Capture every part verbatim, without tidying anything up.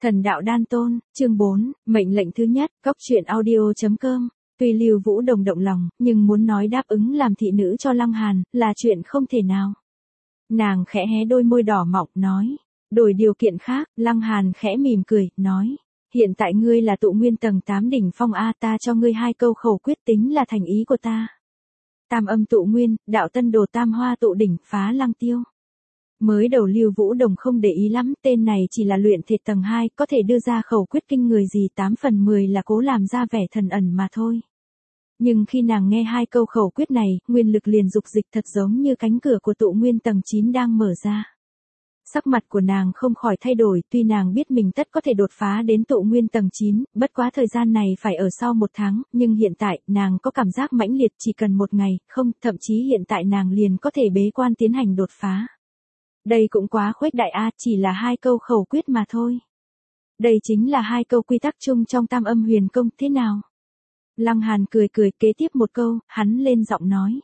Thần đạo đan tôn, chương bốn, mệnh lệnh thứ nhất, cốc truyện audio.com. Tuy Lưu Vũ Đồng động lòng, nhưng muốn nói đáp ứng làm thị nữ cho Lăng Hàn, là chuyện không thể nào. Nàng khẽ hé đôi môi đỏ mọng, nói. Đổi điều kiện khác, Lăng Hàn khẽ mỉm cười, nói. Hiện tại ngươi là tụ nguyên tầng tám đỉnh phong A, ta cho ngươi hai câu khẩu quyết tính là thành ý của ta. Tam âm tụ nguyên, đạo tân đồ tam hoa tụ đỉnh, phá lăng tiêu. Mới đầu Lưu Vũ Đồng không để ý lắm, tên này chỉ là luyện thể tầng hai, có thể đưa ra khẩu quyết kinh người gì tám phần mười là cố làm ra vẻ thần ẩn mà thôi. Nhưng khi nàng nghe hai câu khẩu quyết này, nguyên lực liền dục dịch thật giống như cánh cửa của tụ nguyên tầng chín đang mở ra. Sắc mặt của nàng không khỏi thay đổi, tuy nàng biết mình tất có thể đột phá đến tụ nguyên tầng chín, bất quá thời gian này phải ở sau một tháng, nhưng hiện tại, nàng có cảm giác mãnh liệt chỉ cần một ngày, không, thậm chí hiện tại nàng liền có thể bế quan tiến hành đột phá. Đây cũng quá khuếch đại a, chỉ là hai câu khẩu quyết mà thôi. Đây chính là hai câu quy tắc chung trong Tam Âm Huyền Công, thế nào? Lăng Hàn cười cười, kế tiếp một câu, hắn lên giọng nói.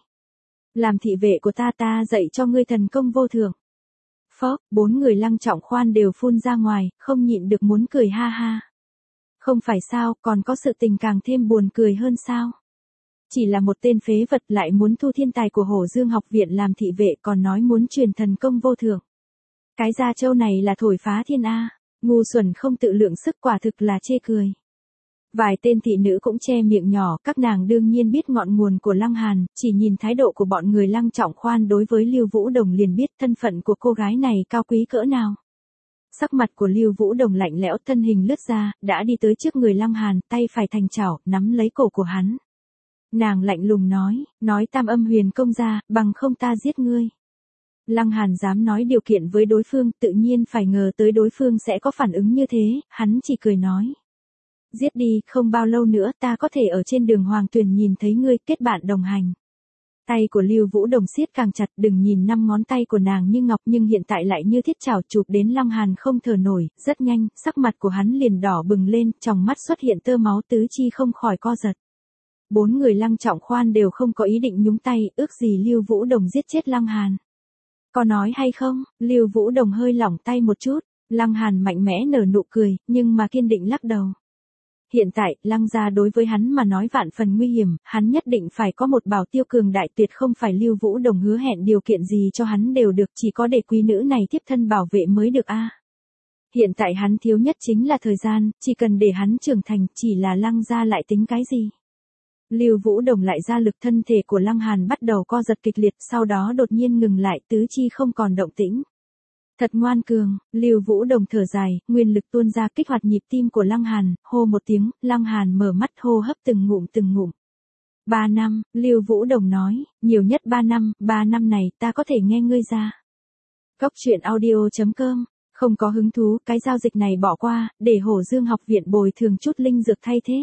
Làm thị vệ của ta ta dạy cho ngươi thần công vô thượng. Phốc, bốn người Lăng Trọng Khoan đều phun ra ngoài, không nhịn được muốn cười ha ha. Không phải sao, còn có sự tình càng thêm buồn cười hơn sao? Chỉ là một tên phế vật lại muốn thu thiên tài của Hổ Dương học viện làm thị vệ, còn nói muốn truyền thần công vô thượng. Cái gia châu này là thổi phá thiên A, ngu xuẩn không tự lượng sức, quả thực là chê cười. Vài tên thị nữ cũng che miệng nhỏ, các nàng đương nhiên biết ngọn nguồn của Lăng Hàn, chỉ nhìn thái độ của bọn người Lăng Trọng Khoan đối với Lưu Vũ Đồng liền biết thân phận của cô gái này cao quý cỡ nào. Sắc mặt của Lưu Vũ Đồng lạnh lẽo, thân hình lướt ra, đã đi tới trước người Lăng Hàn, tay phải thành chảo, nắm lấy cổ của hắn. Nàng lạnh lùng nói, nói Tam Âm Huyền Công ra, bằng không ta giết ngươi. Lăng Hàn dám nói điều kiện với đối phương, tự nhiên phải ngờ tới đối phương sẽ có phản ứng như thế, hắn chỉ cười nói. Giết đi, không bao lâu nữa ta có thể ở trên đường Hoàng Tuyền nhìn thấy ngươi, kết bạn đồng hành. Tay của Lưu Vũ Đồng siết càng chặt, đừng nhìn năm ngón tay của nàng như ngọc nhưng hiện tại lại như thiết chảo chụp đến Lăng Hàn không thở nổi, rất nhanh, sắc mặt của hắn liền đỏ bừng lên, trong mắt xuất hiện tơ máu, tứ chi không khỏi co giật. Bốn người Lăng Trọng Khoan đều không có ý định nhúng tay, ước gì Lưu Vũ Đồng giết chết Lăng Hàn. Có nói hay không? Lưu Vũ Đồng hơi lỏng tay một chút, Lăng Hàn mạnh mẽ nở nụ cười, nhưng mà kiên định lắc đầu. Hiện tại, Lăng gia đối với hắn mà nói vạn phần nguy hiểm, hắn nhất định phải có một bảo tiêu cường đại, tuyệt không phải Lưu Vũ Đồng hứa hẹn điều kiện gì cho hắn đều được, chỉ có để quý nữ này tiếp thân bảo vệ mới được a. Hiện tại hắn thiếu nhất chính là thời gian, chỉ cần để hắn trưởng thành, chỉ là Lăng gia lại tính cái gì? Lưu Vũ Đồng lại ra lực, thân thể của Lăng Hàn bắt đầu co giật kịch liệt, sau đó đột nhiên ngừng lại, tứ chi không còn động tĩnh. Thật ngoan cường, Lưu Vũ Đồng thở dài, nguyên lực tuôn ra kích hoạt nhịp tim của Lăng Hàn, hô một tiếng, Lăng Hàn mở mắt hô hấp từng ngụm từng ngụm. Ba năm, Lưu Vũ Đồng nói, nhiều nhất ba năm, ba năm này ta có thể nghe ngươi ra. Cốc truyện audio.com, không có hứng thú, cái giao dịch này bỏ qua, để Hổ Dương học viện bồi thường chút linh dược thay thế.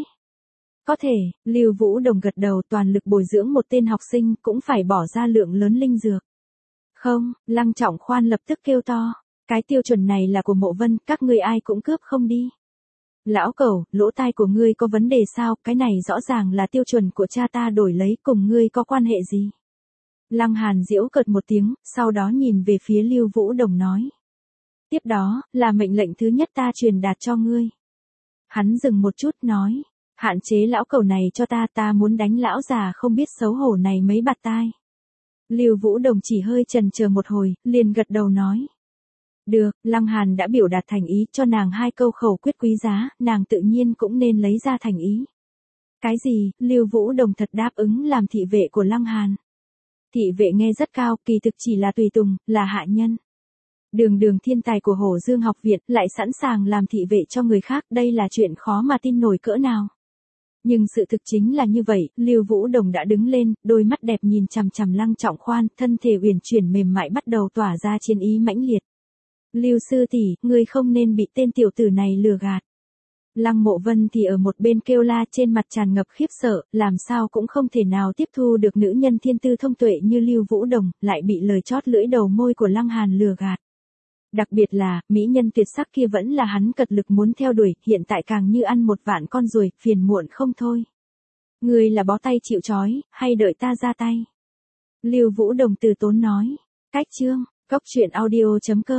Có thể, Lưu Vũ Đồng gật đầu, toàn lực bồi dưỡng một tên học sinh cũng phải bỏ ra lượng lớn linh dược. Không, Lăng Trọng Khoan lập tức kêu to, cái tiêu chuẩn này là của Mộ Vân, các ngươi ai cũng cướp không đi. Lão cẩu, lỗ tai của ngươi có vấn đề sao, cái này rõ ràng là tiêu chuẩn của cha ta đổi lấy, cùng ngươi có quan hệ gì? Lăng Hàn giễu cợt một tiếng, sau đó nhìn về phía Lưu Vũ Đồng nói. Tiếp đó, là mệnh lệnh thứ nhất ta truyền đạt cho ngươi. Hắn dừng một chút nói. Hạn chế lão cẩu này cho ta, ta muốn đánh lão già không biết xấu hổ này mấy bạt tai. Lưu Vũ Đồng chỉ hơi chần chờ một hồi, liền gật đầu nói. Được, Lăng Hàn đã biểu đạt thành ý cho nàng hai câu khẩu quyết quý giá, nàng tự nhiên cũng nên lấy ra thành ý. Cái gì? Lưu Vũ Đồng thật đáp ứng làm thị vệ của Lăng Hàn. Thị vệ nghe rất cao, kỳ thực chỉ là tùy tùng, là hạ nhân. Đường đường thiên tài của Hổ Dương học viện lại sẵn sàng làm thị vệ cho người khác, đây là chuyện khó mà tin nổi cỡ nào. Nhưng sự thực chính là như vậy, Lưu Vũ Đồng đã đứng lên, đôi mắt đẹp nhìn chằm chằm Lăng Trọng Khoan, thân thể uyển chuyển mềm mại bắt đầu tỏa ra chiến ý mãnh liệt. Lưu sư tỷ, ngươi không nên bị tên tiểu tử này lừa gạt. Lăng Mộ Vân thì ở một bên kêu la, trên mặt tràn ngập khiếp sợ, làm sao cũng không thể nào tiếp thu được nữ nhân thiên tư thông tuệ như Lưu Vũ Đồng, lại bị lời chót lưỡi đầu môi của Lăng Hàn lừa gạt. Đặc biệt là, mỹ nhân tuyệt sắc kia vẫn là hắn cật lực muốn theo đuổi, hiện tại càng như ăn một vạn con ruồi, phiền muộn không thôi. Ngươi là bó tay chịu trói, hay đợi ta ra tay? Lưu Vũ Đồng từ tốn nói. Cách chương, cốc truyện audio.com,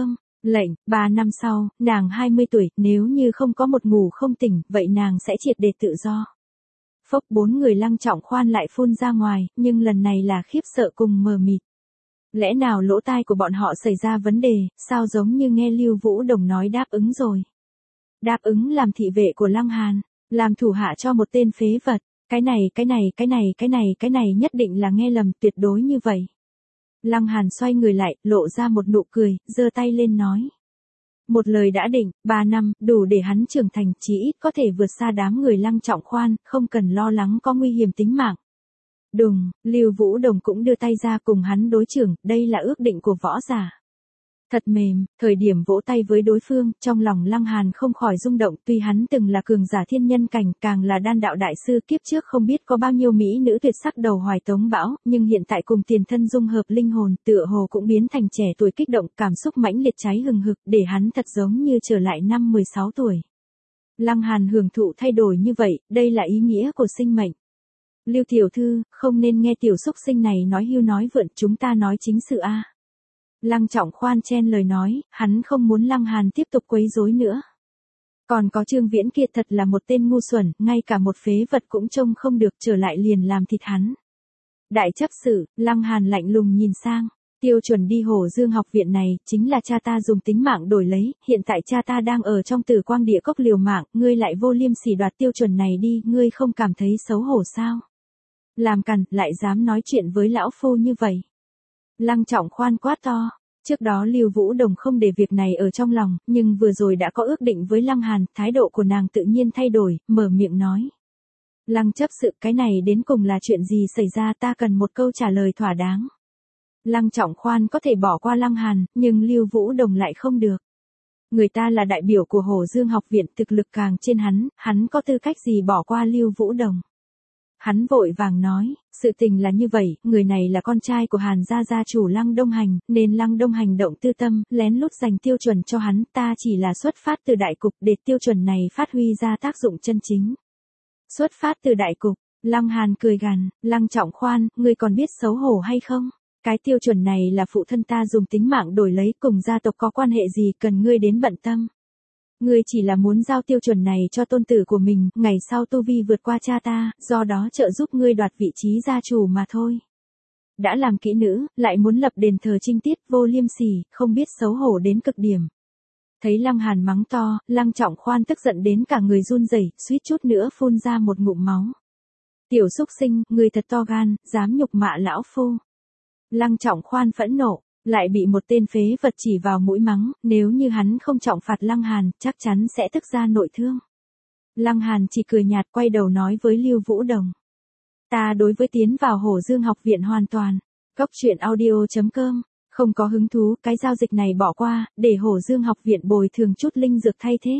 Lệnh, ba năm sau, nàng hai mươi tuổi, nếu như không có một ngủ không tỉnh, vậy nàng sẽ triệt để tự do. Phốc, bốn người Lăng Trọng Khoan lại phun ra ngoài, nhưng lần này là khiếp sợ cùng mờ mịt. Lẽ nào lỗ tai của bọn họ xảy ra vấn đề, sao giống như nghe Lưu Vũ Đồng nói đáp ứng rồi. Đáp ứng làm thị vệ của Lăng Hàn, làm thủ hạ cho một tên phế vật, cái này cái này cái này cái này cái này nhất định là nghe lầm, tuyệt đối như vậy. Lăng Hàn xoay người lại, lộ ra một nụ cười, giơ tay lên nói. Một lời đã định, ba năm, đủ để hắn trưởng thành, chí ít có thể vượt xa đám người Lăng Trọng Khoan, không cần lo lắng có nguy hiểm tính mạng. Đùng, Lưu Vũ Đồng cũng đưa tay ra cùng hắn đối chưởng, đây là ước định của võ giả. Thật mềm, thời điểm vỗ tay với đối phương, trong lòng Lăng Hàn không khỏi rung động, tuy hắn từng là cường giả thiên nhân cảnh, càng là đan đạo đại sư, kiếp trước không biết có bao nhiêu mỹ nữ tuyệt sắc đầu hoài tống bão, nhưng hiện tại cùng tiền thân dung hợp linh hồn, tựa hồ cũng biến thành trẻ tuổi kích động, cảm xúc mãnh liệt cháy hừng hực, để hắn thật giống như trở lại năm mười sáu tuổi. Lăng Hàn hưởng thụ thay đổi như vậy, đây là ý nghĩa của sinh mệnh. Lưu tiểu thư, không nên nghe tiểu xúc sinh này nói hưu nói vượn, chúng ta nói chính sự a. Lăng Trọng Khoan chen lời nói, hắn không muốn Lăng Hàn tiếp tục quấy rối nữa. Còn có Trương Viễn kia thật là một tên ngu xuẩn, ngay cả một phế vật cũng trông không được, trở lại liền làm thịt hắn. Đại chấp sự, Lăng Hàn lạnh lùng nhìn sang, tiêu chuẩn đi Hổ Dương học viện này, chính là cha ta dùng tính mạng đổi lấy, hiện tại cha ta đang ở trong Tử Quang Địa Cốc liều mạng, ngươi lại vô liêm sỉ đoạt tiêu chuẩn này đi, ngươi không cảm thấy xấu hổ sao? Làm cằn, lại dám nói chuyện với lão phu như vậy. Lăng Trọng Khoan quát to, trước đó Lưu Vũ Đồng không để việc này ở trong lòng, nhưng vừa rồi đã có ước định với Lăng Hàn, thái độ của nàng tự nhiên thay đổi, mở miệng nói. Lăng chấp sự, cái này đến cùng là chuyện gì xảy ra, ta cần một câu trả lời thỏa đáng. Lăng Trọng Khoan có thể bỏ qua Lăng Hàn, nhưng Lưu Vũ Đồng lại không được. Người ta là đại biểu của Hổ Dương học viện, thực lực càng trên hắn, hắn có tư cách gì bỏ qua Lưu Vũ Đồng. Hắn vội vàng nói, sự tình là như vậy, người này là con trai của Hàn gia gia chủ Lăng Đông Hành, nên Lăng Đông Hành động tư tâm, lén lút dành tiêu chuẩn cho hắn, ta chỉ là xuất phát từ đại cục để tiêu chuẩn này phát huy ra tác dụng chân chính. Xuất phát từ đại cục, Lăng Hàn cười gằn, Lăng Trọng Khoan, ngươi còn biết xấu hổ hay không? Cái tiêu chuẩn này là phụ thân ta dùng tính mạng đổi lấy, cùng gia tộc có quan hệ gì cần ngươi đến bận tâm. Ngươi chỉ là muốn giao tiêu chuẩn này cho tôn tử của mình, ngày sau tu vi vượt qua cha ta, do đó trợ giúp ngươi đoạt vị trí gia chủ mà thôi. Đã làm kỹ nữ, lại muốn lập đền thờ trinh tiết, vô liêm sỉ, không biết xấu hổ đến cực điểm. Thấy Lăng Hàn mắng to, Lăng Trọng Khoan tức giận đến cả người run rẩy, suýt chút nữa phun ra một ngụm máu. Tiểu xúc sinh, ngươi thật to gan, dám nhục mạ lão phu. Lăng Trọng Khoan phẫn nộ, lại bị một tên phế vật chỉ vào mũi mắng, nếu như hắn không trọng phạt Lăng Hàn, chắc chắn sẽ tức ra nội thương. Lăng Hàn chỉ cười nhạt, quay đầu nói với Lưu Vũ Đồng. Ta đối với tiến vào Hổ Dương học viện hoàn toàn. Cốc truyện audio chấm com, không có hứng thú, cái giao dịch này bỏ qua, để Hổ Dương học viện bồi thường chút linh dược thay thế.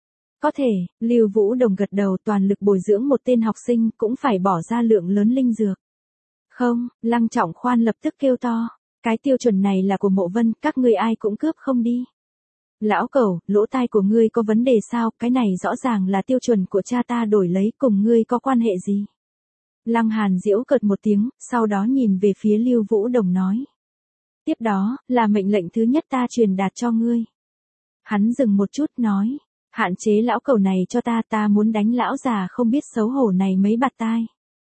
Có thể, Lưu Vũ Đồng gật đầu, toàn lực bồi dưỡng một tên học sinh cũng phải bỏ ra lượng lớn linh dược. Không, Lăng Trọng Khoan lập tức kêu to. Cái tiêu chuẩn này là của Mộ Vân, các ngươi ai cũng cướp không đi. Lão cẩu, lỗ tai của ngươi có vấn đề sao, cái này rõ ràng là tiêu chuẩn của cha ta đổi lấy, cùng ngươi có quan hệ gì? Lăng Hàn giễu cợt một tiếng, sau đó nhìn về phía Lưu Vũ Đồng nói. Tiếp đó, là mệnh lệnh thứ nhất ta truyền đạt cho ngươi. Hắn dừng một chút nói, hạn chế lão cẩu này cho ta, ta muốn đánh lão già không biết xấu hổ này mấy bạt tai.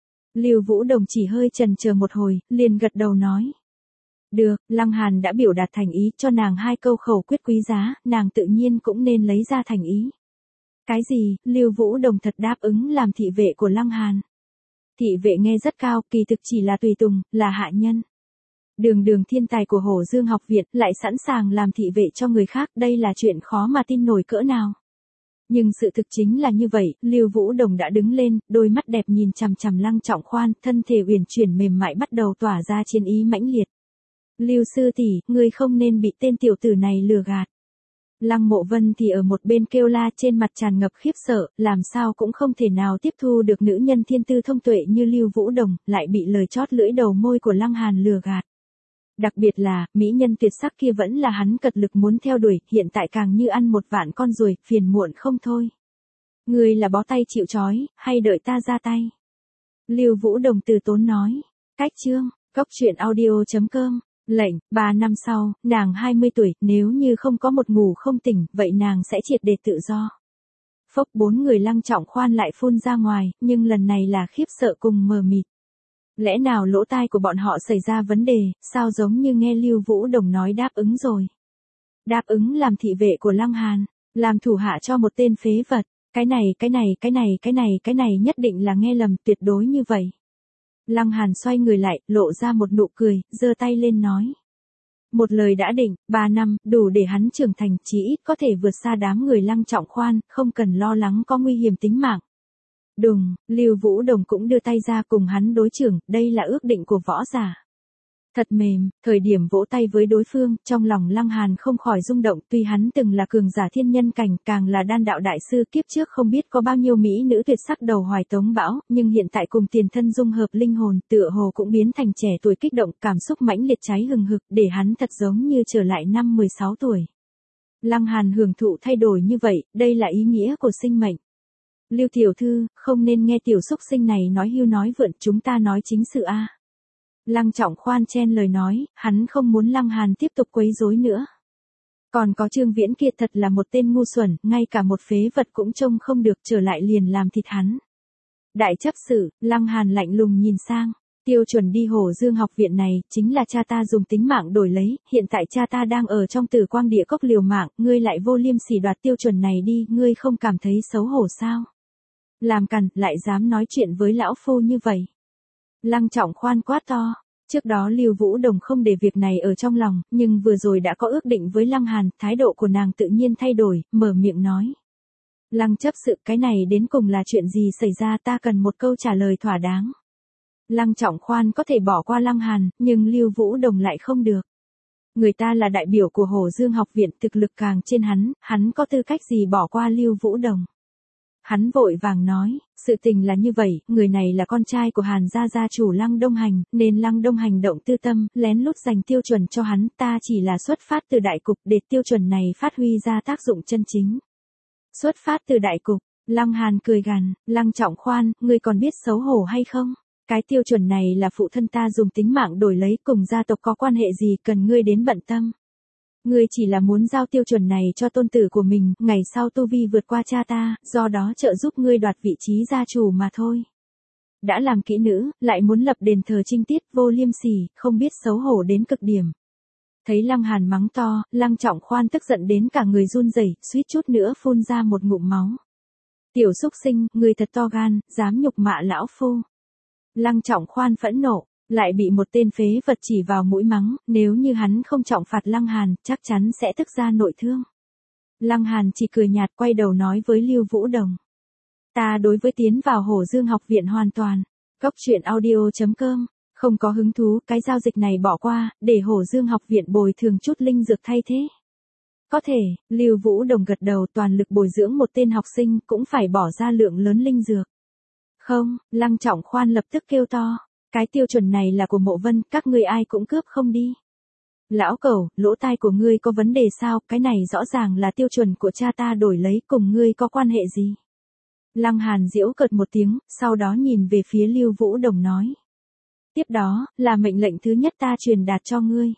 Lưu Vũ Đồng chỉ hơi chần chờ một hồi, liền gật đầu nói. Được, Lăng Hàn đã biểu đạt thành ý cho nàng hai câu khẩu quyết quý giá, nàng tự nhiên cũng nên lấy ra thành ý. Cái gì, Lưu Vũ Đồng thật đáp ứng làm thị vệ của Lăng Hàn. Thị vệ nghe rất cao, kỳ thực chỉ là tùy tùng, là hạ nhân. Đường đường thiên tài của Hổ Dương học viện lại sẵn sàng làm thị vệ cho người khác, đây là chuyện khó mà tin nổi cỡ nào. Nhưng sự thực chính là như vậy, Lưu Vũ Đồng đã đứng lên, đôi mắt đẹp nhìn chằm chằm Lăng Trọng Khoan, thân thể uyển chuyển mềm mại bắt đầu tỏa ra chiến ý mãnh liệt. Lưu sư tỷ, ngươi không nên bị tên tiểu tử này lừa gạt. Lăng Mộ Vân thì ở một bên kêu la, trên mặt tràn ngập khiếp sợ, làm sao cũng không thể nào tiếp thu được nữ nhân thiên tư thông tuệ như Lưu Vũ Đồng, lại bị lời chót lưỡi đầu môi của Lăng Hàn lừa gạt. Đặc biệt là, mỹ nhân tuyệt sắc kia vẫn là hắn cật lực muốn theo đuổi, hiện tại càng như ăn một vạn con ruồi, phiền muộn không thôi. Ngươi là bó tay chịu trói, hay đợi ta ra tay? Lưu Vũ Đồng từ tốn nói. Cách chương, cốc truyện audio chấm com Lệnh, ba năm sau, nàng hai mươi tuổi, nếu như không có một ngủ không tỉnh, vậy nàng sẽ triệt để tự do. Phốc, bốn người Lăng Trọng Khoan lại phun ra ngoài, nhưng lần này là khiếp sợ cùng mờ mịt. Lẽ nào lỗ tai của bọn họ xảy ra vấn đề, sao giống như nghe Lưu Vũ Đồng nói đáp ứng rồi. Đáp ứng làm thị vệ của Lăng Hàn, làm thủ hạ cho một tên phế vật, cái này cái này cái này cái này cái này nhất định là nghe lầm, tuyệt đối như vậy. Lăng Hàn xoay người lại, lộ ra một nụ cười, giơ tay lên nói. Một lời đã định, ba năm, đủ để hắn trưởng thành, chí ít có thể vượt xa đám người Lăng Trọng Khoan, không cần lo lắng có nguy hiểm tính mạng. Đùng, Lưu Vũ Đồng cũng đưa tay ra cùng hắn đối chưởng, đây là ước định của võ giả. Thật mềm, thời điểm vỗ tay với đối phương, trong lòng Lăng Hàn không khỏi rung động, tuy hắn từng là cường giả thiên nhân cảnh, càng là đan đạo đại sư, kiếp trước không biết có bao nhiêu mỹ nữ tuyệt sắc đầu hoài tống bão, nhưng hiện tại cùng tiền thân dung hợp linh hồn, tựa hồ cũng biến thành trẻ tuổi kích động, cảm xúc mãnh liệt cháy hừng hực, để hắn thật giống như trở lại năm mười sáu tuổi. Lăng Hàn hưởng thụ thay đổi như vậy, đây là ý nghĩa của sinh mệnh. Lưu tiểu thư, không nên nghe tiểu xúc sinh này nói hưu nói vượn, chúng ta nói chính sự a. Lăng Trọng Khoan chen lời nói, hắn không muốn Lăng Hàn tiếp tục quấy rối nữa. Còn có Trương Viễn kia thật là một tên ngu xuẩn, ngay cả một phế vật cũng trông không được, trở lại liền làm thịt hắn. Đại chấp sự, Lăng Hàn lạnh lùng nhìn sang, tiêu chuẩn đi Hổ Dương học viện này, chính là cha ta dùng tính mạng đổi lấy, hiện tại cha ta đang ở trong Tử Quang Địa Cốc liều mạng, ngươi lại vô liêm sỉ đoạt tiêu chuẩn này đi, ngươi không cảm thấy xấu hổ sao? Làm cằn, lại dám nói chuyện với lão phu như vậy. Lăng Trọng Khoan quát to, trước đó Lưu Vũ Đồng không để việc này ở trong lòng, nhưng vừa rồi đã có ước định với Lăng Hàn, thái độ của nàng tự nhiên thay đổi, mở miệng nói. Lăng chấp sự, cái này đến cùng là chuyện gì xảy ra, ta cần một câu trả lời thỏa đáng. Lăng Trọng Khoan có thể bỏ qua Lăng Hàn, nhưng Lưu Vũ Đồng lại không được. Người ta là đại biểu của Hổ Dương học viện, thực lực càng trên hắn, hắn có tư cách gì bỏ qua Lưu Vũ Đồng. Hắn vội vàng nói, sự tình là như vậy, người này là con trai của Hàn gia gia chủ Lăng Đông Hành, nên Lăng Đông Hành động tư tâm, lén lút dành tiêu chuẩn cho hắn, ta chỉ là xuất phát từ đại cục, để tiêu chuẩn này phát huy ra tác dụng chân chính. Xuất phát từ đại cục, Lăng Hàn cười gằn, Lăng Trọng Khoan, ngươi còn biết xấu hổ hay không? Cái tiêu chuẩn này là phụ thân ta dùng tính mạng đổi lấy, cùng gia tộc có quan hệ gì cần ngươi đến bận tâm. Ngươi chỉ là muốn giao tiêu chuẩn này cho tôn tử của mình, ngày sau tu vi vượt qua cha ta, do đó trợ giúp ngươi đoạt vị trí gia chủ mà thôi. Đã làm kỹ nữ, lại muốn lập đền thờ trinh tiết, vô liêm sỉ, không biết xấu hổ đến cực điểm. Thấy Lăng Hàn mắng to, Lăng Trọng Khoan tức giận đến cả người run rẩy, suýt chút nữa phun ra một ngụm máu. Tiểu xúc sinh, ngươi thật to gan, dám nhục mạ lão phu. Lăng Trọng Khoan phẫn nộ, lại bị một tên phế vật chỉ vào mũi mắng, nếu như hắn không trọng phạt Lăng Hàn, chắc chắn sẽ tức ra nội thương. Lăng Hàn chỉ cười nhạt, quay đầu nói với Lưu Vũ Đồng. Ta đối với tiến vào Hổ Dương học viện hoàn toàn. Góc truyện audio chấm com, không có hứng thú, cái giao dịch này bỏ qua, để Hổ Dương học viện bồi thường chút linh dược thay thế. Có thể, Lưu Vũ Đồng gật đầu, toàn lực bồi dưỡng một tên học sinh, cũng phải bỏ ra lượng lớn linh dược. Không, Lăng Trọng Khoan lập tức kêu to. Cái tiêu chuẩn này là của Mộ Vân, các ngươi ai cũng cướp không đi. Lão cẩu, lỗ tai của ngươi có vấn đề sao, cái này rõ ràng là tiêu chuẩn của cha ta đổi lấy, cùng ngươi có quan hệ gì? Lăng Hàn giễu cợt một tiếng, sau đó nhìn về phía Lưu Vũ Đồng nói. Tiếp đó, là mệnh lệnh thứ nhất ta truyền đạt cho ngươi.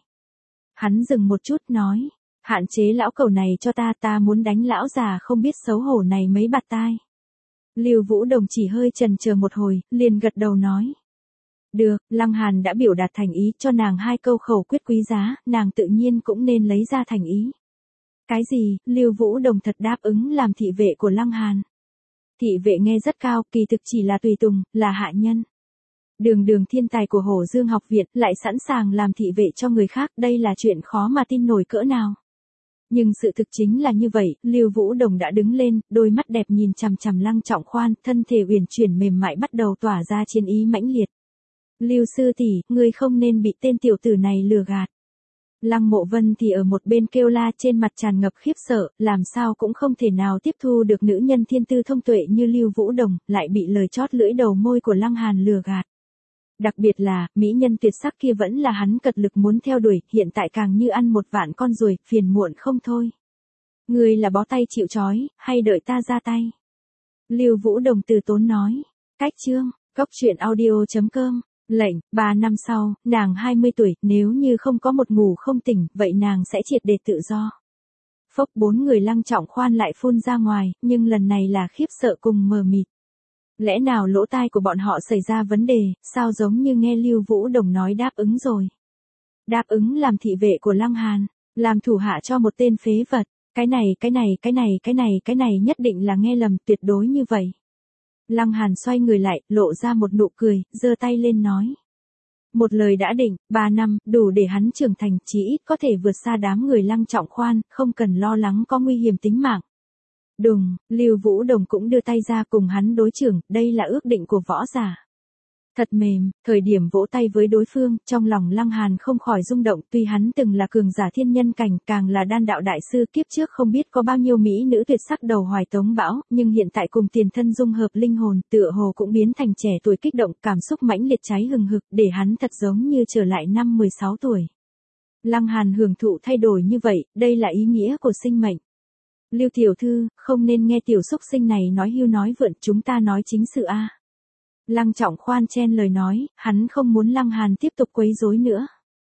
Hắn dừng một chút nói, hạn chế lão cẩu này cho ta, ta muốn đánh lão già không biết xấu hổ này mấy bạt tai. Lưu Vũ Đồng chỉ hơi chần chờ một hồi, liền gật đầu nói. Được, Lăng Hàn đã biểu đạt thành ý cho nàng hai câu khẩu quyết quý giá, nàng tự nhiên cũng nên lấy ra thành ý. Cái gì, Lưu Vũ Đồng thật đáp ứng làm thị vệ của Lăng Hàn. Thị vệ nghe rất cao, kỳ thực chỉ là tùy tùng, là hạ nhân. Đường đường thiên tài của Hổ Dương học viện lại sẵn sàng làm thị vệ cho người khác, đây là chuyện khó mà tin nổi cỡ nào. Nhưng sự thực chính là như vậy, Lưu Vũ Đồng đã đứng lên, đôi mắt đẹp nhìn chằm chằm Lăng Trọng Khoan, thân thể uyển chuyển mềm mại bắt đầu tỏa ra chiến ý mãnh liệt. Lưu sư tỷ, ngươi không nên bị tên tiểu tử này lừa gạt. Lăng Mộ Vân thì ở một bên kêu la, trên mặt tràn ngập khiếp sợ, làm sao cũng không thể nào tiếp thu được nữ nhân thiên tư thông tuệ như Lưu Vũ Đồng, lại bị lời chót lưỡi đầu môi của Lăng Hàn lừa gạt. Đặc biệt là, mỹ nhân tuyệt sắc kia vẫn là hắn cật lực muốn theo đuổi, hiện tại càng như ăn một vạn con ruồi, phiền muộn không thôi. Ngươi là bó tay chịu trói, hay đợi ta ra tay? Lưu Vũ Đồng từ tốn nói. Cách chương, góc truyện audio chấm com Lệnh, ba năm sau, nàng hai mươi tuổi, nếu như không có một ngủ không tỉnh, vậy nàng sẽ triệt để tự do. Phốc, bốn người Lăng Trọng Khoan lại phun ra ngoài, nhưng lần này là khiếp sợ cùng mờ mịt. Lẽ nào lỗ tai của bọn họ xảy ra vấn đề, sao giống như nghe Lưu Vũ Đồng nói đáp ứng rồi. Đáp ứng làm thị vệ của Lăng Hàn, làm thủ hạ cho một tên phế vật, cái này cái này cái này cái này cái này nhất định là nghe lầm, tuyệt đối như vậy. Lăng Hàn xoay người lại, lộ ra một nụ cười, giơ tay lên nói. Một lời đã định, ba năm, đủ để hắn trưởng thành, chí ít có thể vượt xa đám người Lăng Trọng Khoan, không cần lo lắng có nguy hiểm tính mạng. Đùng, Lưu Vũ Đồng cũng đưa tay ra cùng hắn đối chưởng, đây là ước định của võ giả. Thật mềm, thời điểm vỗ tay với đối phương, trong lòng Lăng Hàn không khỏi rung động, tuy hắn từng là cường giả thiên nhân cảnh, càng là đan đạo đại sư, kiếp trước không biết có bao nhiêu mỹ nữ tuyệt sắc đầu hoài tống bão, nhưng hiện tại cùng tiền thân dung hợp linh hồn, tựa hồ cũng biến thành trẻ tuổi kích động, cảm xúc mãnh liệt cháy hừng hực, để hắn thật giống như trở lại năm mười sáu tuổi. Lăng Hàn hưởng thụ thay đổi như vậy, đây là ý nghĩa của sinh mệnh. Lưu tiểu thư, không nên nghe tiểu xúc sinh này nói hưu nói vượn, chúng ta nói chính sự a. Lăng Trọng Khoan chen lời nói, hắn không muốn Lăng Hàn tiếp tục quấy rối nữa.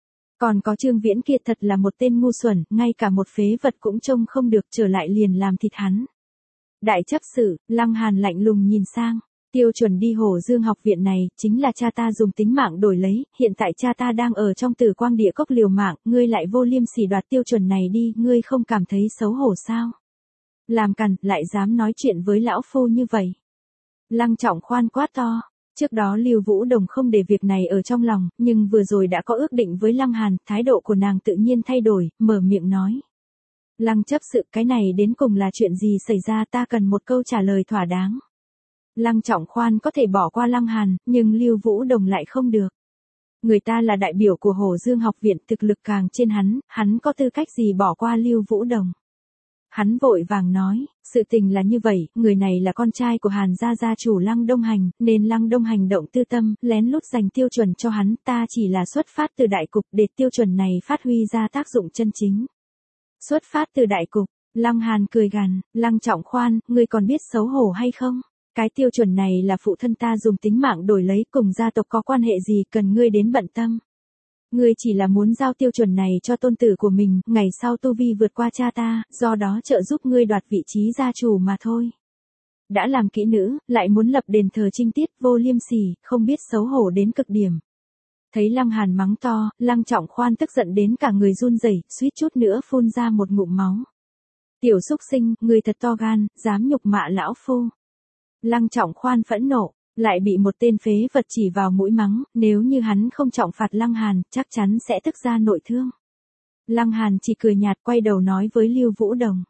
Còn có Trương Viễn kia thật là một tên ngu xuẩn, ngay cả một phế vật cũng trông không được, trở lại liền làm thịt hắn. Đại chấp sự, Lăng Hàn lạnh lùng nhìn sang, tiêu chuẩn đi Hổ Dương học viện này, chính là cha ta dùng tính mạng đổi lấy, hiện tại cha ta đang ở trong Tử Quang Địa Cốc liều mạng, ngươi lại vô liêm sỉ đoạt tiêu chuẩn này đi, ngươi không cảm thấy xấu hổ sao? Làm cằn, lại dám nói chuyện với lão phu như vậy. Lăng Trọng Khoan quát to, trước đó Lưu Vũ Đồng không để việc này ở trong lòng, nhưng vừa rồi đã có ước định với Lăng Hàn, thái độ của nàng tự nhiên thay đổi, mở miệng nói. Lăng chấp sự, cái này đến cùng là chuyện gì xảy ra, ta cần một câu trả lời thỏa đáng. Lăng Trọng Khoan có thể bỏ qua Lăng Hàn, nhưng Lưu Vũ Đồng lại không được. Người ta là đại biểu của Hổ Dương học viện, thực lực càng trên hắn, hắn có tư cách gì bỏ qua Lưu Vũ Đồng. Hắn vội vàng nói, sự tình là như vậy, người này là con trai của Hàn gia gia chủ Lăng Đông Hành, nên Lăng Đông Hành động tư tâm, lén lút dành tiêu chuẩn cho hắn, ta chỉ là xuất phát từ đại cục để tiêu chuẩn này phát huy ra tác dụng chân chính. Xuất phát từ đại cục, Lăng Hàn cười gằn, Lăng Trọng Khoan, ngươi còn biết xấu hổ hay không? Cái tiêu chuẩn này là phụ thân ta dùng tính mạng đổi lấy, cùng gia tộc có quan hệ gì cần ngươi đến bận tâm. Ngươi chỉ là muốn giao tiêu chuẩn này cho tôn tử của mình, ngày sau tu vi vượt qua cha ta, do đó trợ giúp ngươi đoạt vị trí gia chủ mà thôi. Đã làm kỹ nữ, lại muốn lập đền thờ trinh tiết, vô liêm sỉ, không biết xấu hổ đến cực điểm. Thấy Lăng Hàn mắng to, Lăng Trọng Khoan tức giận đến cả người run rẩy, suýt chút nữa phun ra một ngụm máu. Tiểu xúc sinh, ngươi thật to gan, dám nhục mạ lão phu. Lăng Trọng Khoan phẫn nộ, lại bị một tên phế vật chỉ vào mũi mắng, nếu như hắn không trọng phạt Lăng Hàn, chắc chắn sẽ tức ra nội thương. Lăng Hàn chỉ cười nhạt, quay đầu nói với Lưu Vũ Đồng.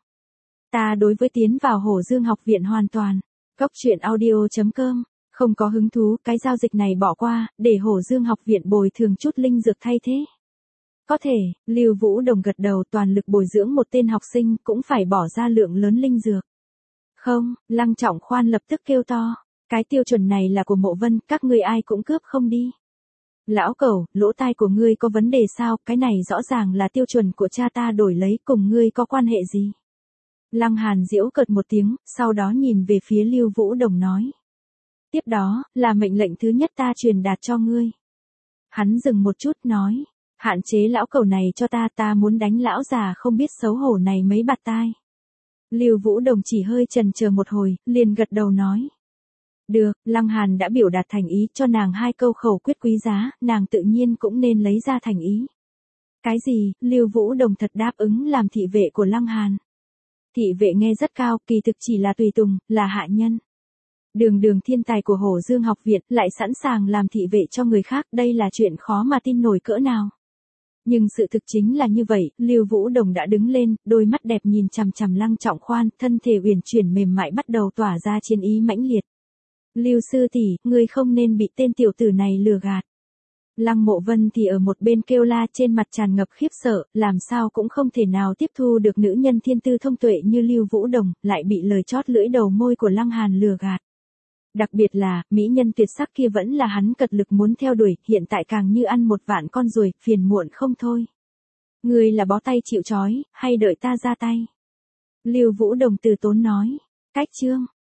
Ta đối với tiến vào Hổ Dương học viện hoàn toàn. Góc truyện audio chấm com, không có hứng thú, cái giao dịch này bỏ qua, để Hổ Dương học viện bồi thường chút linh dược thay thế. Có thể, Lưu Vũ Đồng gật đầu, toàn lực bồi dưỡng một tên học sinh, cũng phải bỏ ra lượng lớn linh dược. Không, Lăng Trọng Khoan lập tức kêu to. Cái tiêu chuẩn này là của Mộ Vân, các ngươi ai cũng cướp không đi. Lão cẩu, lỗ tai của ngươi có vấn đề sao, cái này rõ ràng là tiêu chuẩn của cha ta đổi lấy, cùng ngươi có quan hệ gì? Lăng Hàn giễu cợt một tiếng, sau đó nhìn về phía Lưu Vũ Đồng nói. Tiếp đó, là mệnh lệnh thứ nhất ta truyền đạt cho ngươi. Hắn dừng một chút nói, hạn chế lão cẩu này cho ta, ta muốn đánh lão già không biết xấu hổ này mấy bạt tai. Lưu Vũ Đồng chỉ hơi chần chờ một hồi, liền gật đầu nói. Được, Lăng Hàn đã biểu đạt thành ý cho nàng hai câu khẩu quyết quý giá, nàng tự nhiên cũng nên lấy ra thành ý. Cái gì, Lưu Vũ Đồng thật đáp ứng làm thị vệ của Lăng Hàn. Thị vệ nghe rất cao, kỳ thực chỉ là tùy tùng, là hạ nhân. Đường đường thiên tài của Hổ Dương học viện lại sẵn sàng làm thị vệ cho người khác, đây là chuyện khó mà tin nổi cỡ nào. Nhưng sự thực chính là như vậy, Lưu Vũ Đồng đã đứng lên, đôi mắt đẹp nhìn chằm chằm Lăng Trọng Khoan, thân thể uyển chuyển mềm mại bắt đầu tỏa ra chiến ý mãnh liệt. Lưu sư tỷ, ngươi không nên bị tên tiểu tử này lừa gạt. Lăng Mộ Vân thì ở một bên kêu la, trên mặt tràn ngập khiếp sợ, làm sao cũng không thể nào tiếp thu được nữ nhân thiên tư thông tuệ như Lưu Vũ Đồng, lại bị lời chót lưỡi đầu môi của Lăng Hàn lừa gạt. Đặc biệt là, mỹ nhân tuyệt sắc kia vẫn là hắn cật lực muốn theo đuổi, hiện tại càng như ăn một vạn con ruồi, phiền muộn không thôi. Ngươi là bó tay chịu trói, hay đợi ta ra tay? Lưu Vũ Đồng từ tốn nói. Cách chương.